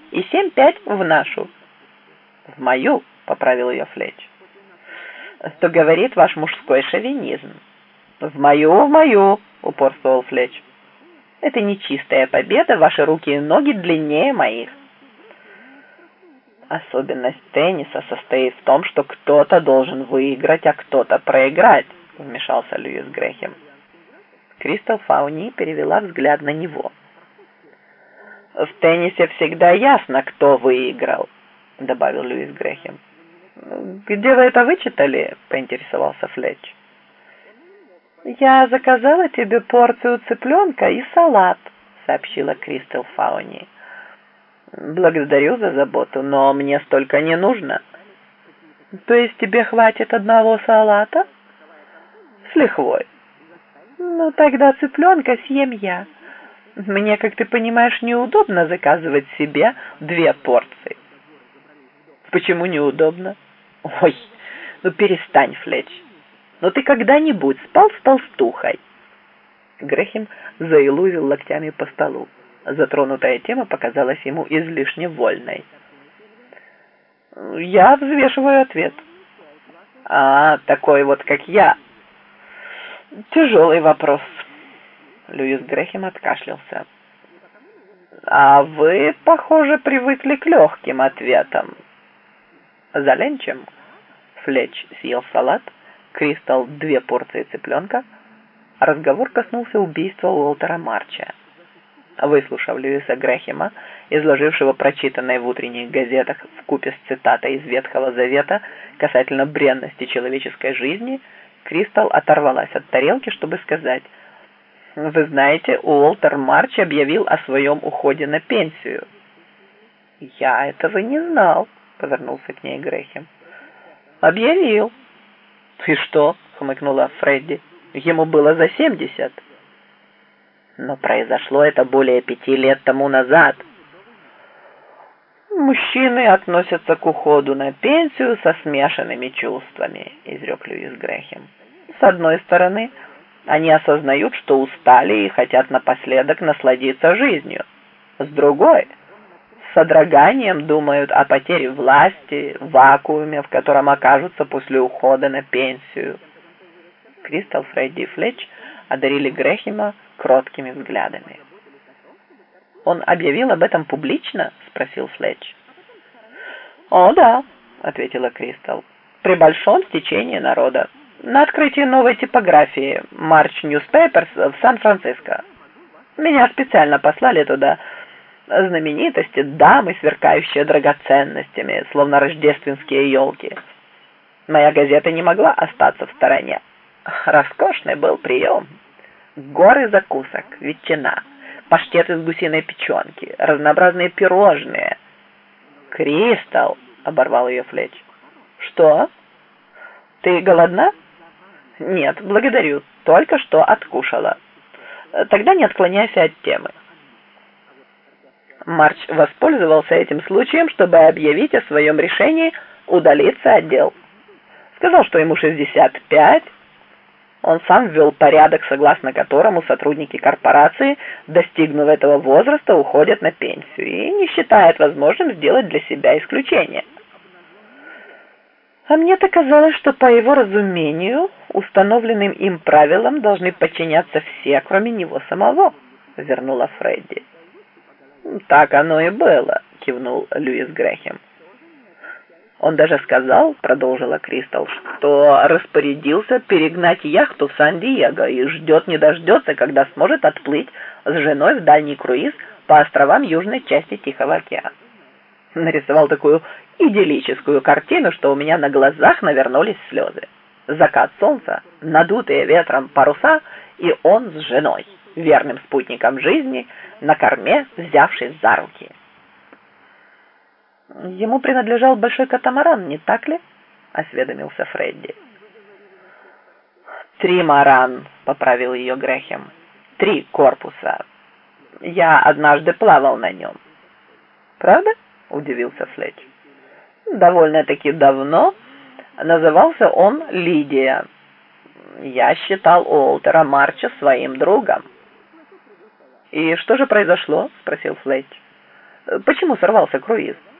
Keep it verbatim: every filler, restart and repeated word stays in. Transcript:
и семь пять в нашу». «В мою», — поправил ее Флетч. «Что говорит ваш мужской шовинизм». «В мою, в мою», — упорствовал Флетч. «Это не чистая победа, ваши руки и ноги длиннее моих». «Особенность тенниса состоит в том, что кто-то должен выиграть, а кто-то проиграть», — вмешался Льюис Грэхэм. Кристал Фауни перевела взгляд на него. «В теннисе всегда ясно, кто выиграл», — добавил Льюис Грэхэм. «Где вы это вычитали?» — поинтересовался Флетч. «Я заказала тебе порцию цыпленка и салат», — сообщила Кристал Фауни. «Благодарю за заботу, но мне столько не нужно». «То есть тебе хватит одного салата?» «С лихвой». «Ну, тогда цыпленка съем я. Мне, как ты понимаешь, неудобно заказывать себе две порции». «Почему неудобно?» «Ой, ну перестань, Флетч. Но ты когда-нибудь спал с толстухой?» Грэхэм заилузил локтями по столу. Затронутая тема показалась ему излишне вольной. «Я взвешиваю ответ». «А, такой вот, как я. Тяжелый вопрос». Льюис Грэхэм откашлялся. «А вы, похоже, привыкли к легким ответам». «За ленчем?» Флетч съел салат, Кристал две порции цыпленка, а разговор коснулся убийства Уолтера Марча. Выслушав Льюиса Грэхэма, изложившего прочитанное в утренних газетах вкупе с цитатой из Ветхого Завета касательно бренности человеческой жизни, Кристал оторвалась от тарелки, чтобы сказать: «Вы знаете, Уолтер Марч объявил о своем уходе на пенсию». «Я этого не знал», — повернулся к ней Грэхэм. «Объявил». «И что?» — хмыкнула Фредди. «Ему было за семьдесят». «Но произошло это более пяти лет тому назад». «Мужчины относятся к уходу на пенсию со смешанными чувствами», — изрек Льюис Грэхэм. «С одной стороны, они осознают, что устали и хотят напоследок насладиться жизнью. С другой, с содроганием думают о потере власти, вакууме, в котором окажутся после ухода на пенсию». Кристал, Фредди и Флетч одарили Грэхэма кроткими взглядами. «Он объявил об этом публично?» — спросил Флетч. «О, да», — ответила Кристал, — «при большом стечении народа. На открытии новой типографии March Newspapers в Сан-Франциско. Меня специально послали туда знаменитости, дамы, сверкающие драгоценностями, словно рождественские елки. Моя газета не могла остаться в стороне. Роскошный был прием. Горы закусок, ветчина, паштет из гусиной печенки, разнообразные пирожные». «Кристал», — оборвал ее Флетч. «Что? Ты голодна?» «Нет, благодарю, только что откушала». «Тогда не отклоняйся от темы». Марч воспользовался этим случаем, чтобы объявить о своем решении удалиться от дел. Сказал, что ему шестьдесят пять. Он сам ввел порядок, согласно которому сотрудники корпорации, достигнув этого возраста, уходят на пенсию и не считает возможным сделать для себя исключение. «А мне-то казалось, что по его разумению установленным им правилам должны подчиняться все, кроме него самого», — вернула Фредди. «Так оно и было», — кивнул Льюис Грэхэм. «Он даже сказал, — продолжила Кристал, — что распорядился перегнать яхту в Сан-Диего и ждет не дождется, когда сможет отплыть с женой в дальний круиз по островам южной части Тихого океана. Нарисовал такую идиллическую картину, что у меня на глазах навернулись слезы. Закат солнца, надутые ветром паруса, и он с женой, верным спутником жизни, на корме, взявшись за руки». «Ему принадлежал большой катамаран, не так ли?» — осведомился Фредди. «Тримаран», — поправил ее Грэхэм. «Три корпуса. Я однажды плавал на нем». «Правда?» — удивился Флетч. «Довольно-таки давно. Назывался он Лидия. Я считал Уолтера Марча своим другом». «И что же произошло?» — спросил Флетч. почему сорвался круиз?